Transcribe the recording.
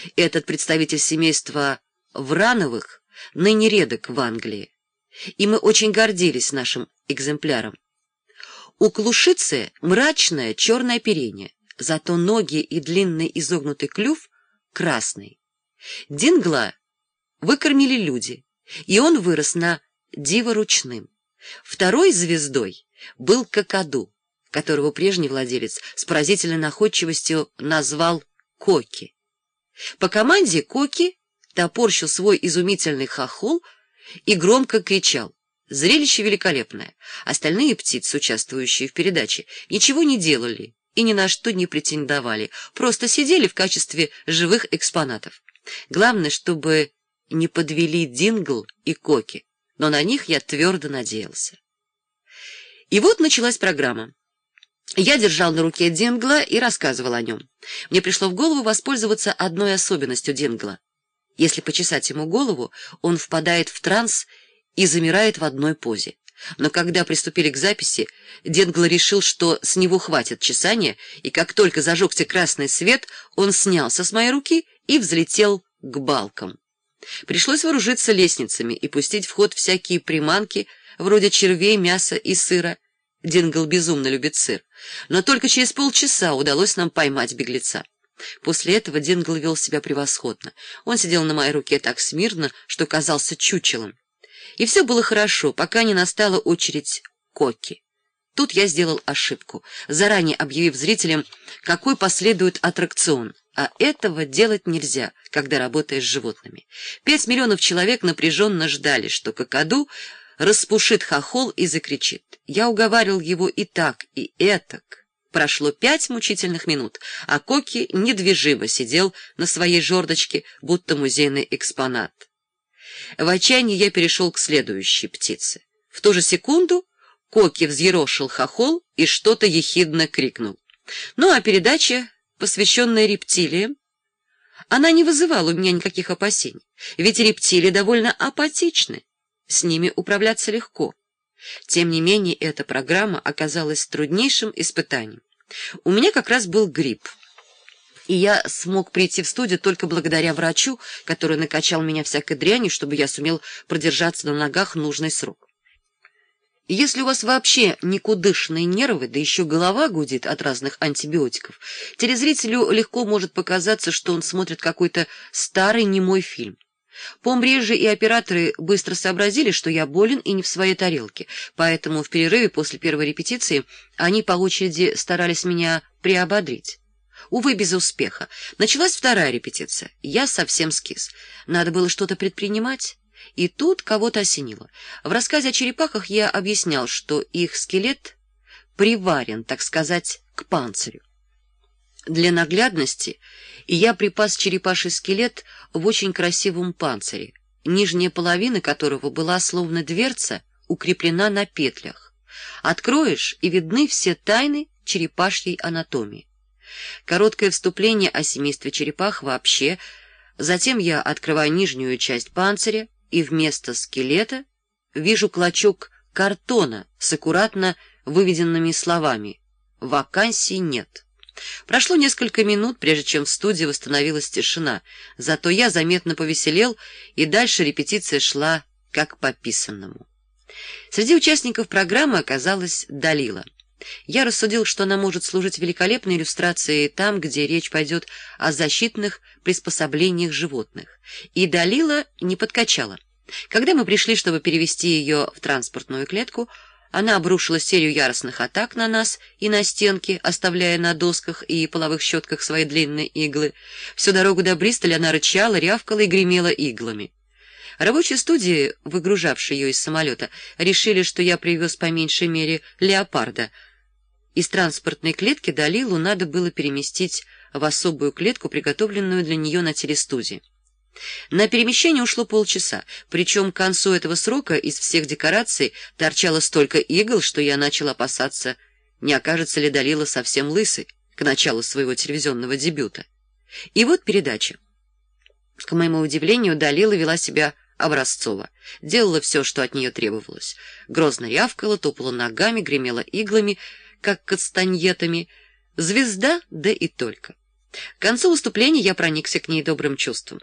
Этот представитель семейства Врановых ныне редок в Англии, и мы очень гордились нашим экземпляром. У клушицы мрачное черное оперение, зато ноги и длинный изогнутый клюв красный. Дингла выкормили люди, и он вырос на диво ручным. Второй звездой был какаду, которого прежний владелец с поразительной находчивостью назвал Коки. По команде Коки топорщил свой изумительный хохол и громко кричал. Зрелище великолепное. Остальные птицы, участвующие в передаче, ничего не делали и ни на что не претендовали, просто сидели в качестве живых экспонатов. Главное, чтобы не подвели Дингл и Коки, но на них я твердо надеялся. И вот началась программа. Я держал на руке Дингла и рассказывал о нем. Мне пришло в голову воспользоваться одной особенностью Дингла. Если почесать ему голову, он впадает в транс и замирает в одной позе. Но когда приступили к записи, Дингл решил, что с него хватит чесания, и как только зажегся красный свет, он снялся с моей руки и взлетел к балкам. Пришлось вооружиться лестницами и пустить в ход всякие приманки, вроде червей, мяса и сыра. Дингл безумно любит сыр. Но только через полчаса удалось нам поймать беглеца. После этого Дингл вел себя превосходно. Он сидел на моей руке так смирно, что казался чучелом. И все было хорошо, пока не настала очередь Коки. Тут я сделал ошибку, заранее объявив зрителям, какой последует аттракцион. А этого делать нельзя, когда работаешь с животными. 5 миллионов человек напряженно ждали, что какаду распушит хохол и закричит. Я уговаривал его и так, и этак. Прошло 5 мучительных минут, а Коки недвижимо сидел на своей жердочке, будто музейный экспонат. В отчаянии я перешел к следующей птице. В ту же секунду Коки взъерошил хохол и что-то ехидно крикнул. Ну а передача, посвященная рептилиям, она не вызывала у меня никаких опасений, ведь рептилии довольно апатичны, с ними управляться легко. Тем не менее, эта программа оказалась труднейшим испытанием. У меня как раз был грипп, и я смог прийти в студию только благодаря врачу, который накачал меня всякой дрянью, чтобы я сумел продержаться на ногах нужный срок. Если у вас вообще никудышные нервы, да еще голова гудит от разных антибиотиков, телезрителю легко может показаться, что он смотрит какой-то старый немой фильм. Помрежи и операторы быстро сообразили, что я болен и не в своей тарелке, поэтому в перерыве после первой репетиции они по очереди старались меня приободрить. Увы, без успеха. Началась вторая репетиция. Я совсем скис. Надо было что-то предпринимать. И тут кого-то осенило. В рассказе о черепахах я объяснял, что их скелет приварен, так сказать, к панцирю. Для наглядности я припас черепаший скелет в очень красивом панцире, нижняя половина которого была словно дверца, укреплена на петлях. Откроешь, и видны все тайны черепашьей анатомии. Короткое вступление о семействе черепах вообще, затем я открываю нижнюю часть панциря, и вместо скелета вижу клочок картона с аккуратно выведенными словами «Вакансий нет». Прошло несколько минут, прежде чем в студии восстановилась тишина, зато я заметно повеселел, и дальше репетиция шла как по писанному. Среди участников программы оказалась Далила. Я рассудил, что она может служить великолепной иллюстрацией там, где речь пойдет о защитных приспособлениях животных. И Далила не подкачала. Когда мы пришли, чтобы перевести ее в транспортную клетку, она обрушила серию яростных атак на нас и на стенки, оставляя на досках и половых щетках свои длинные иглы. Всю дорогу до Бристоля она рычала, рявкала и гремела иглами. Рабочие студии, выгружавшие ее из самолета, решили, что я привез по меньшей мере леопарда. Из транспортной клетки Далилу надо было переместить в особую клетку, приготовленную для нее на телестудии. На перемещение ушло полчаса, причем к концу этого срока из всех декораций торчало столько игл, что я начал опасаться, не окажется ли Далила совсем лысой к началу своего телевизионного дебюта. И вот передача. К моему удивлению, Далила вела себя образцово, делала все, что от нее требовалось. Грозно рявкала, топала ногами, гремела иглами, как кастаньетами. Звезда, да и только. К концу выступления я проникся к ней добрым чувством.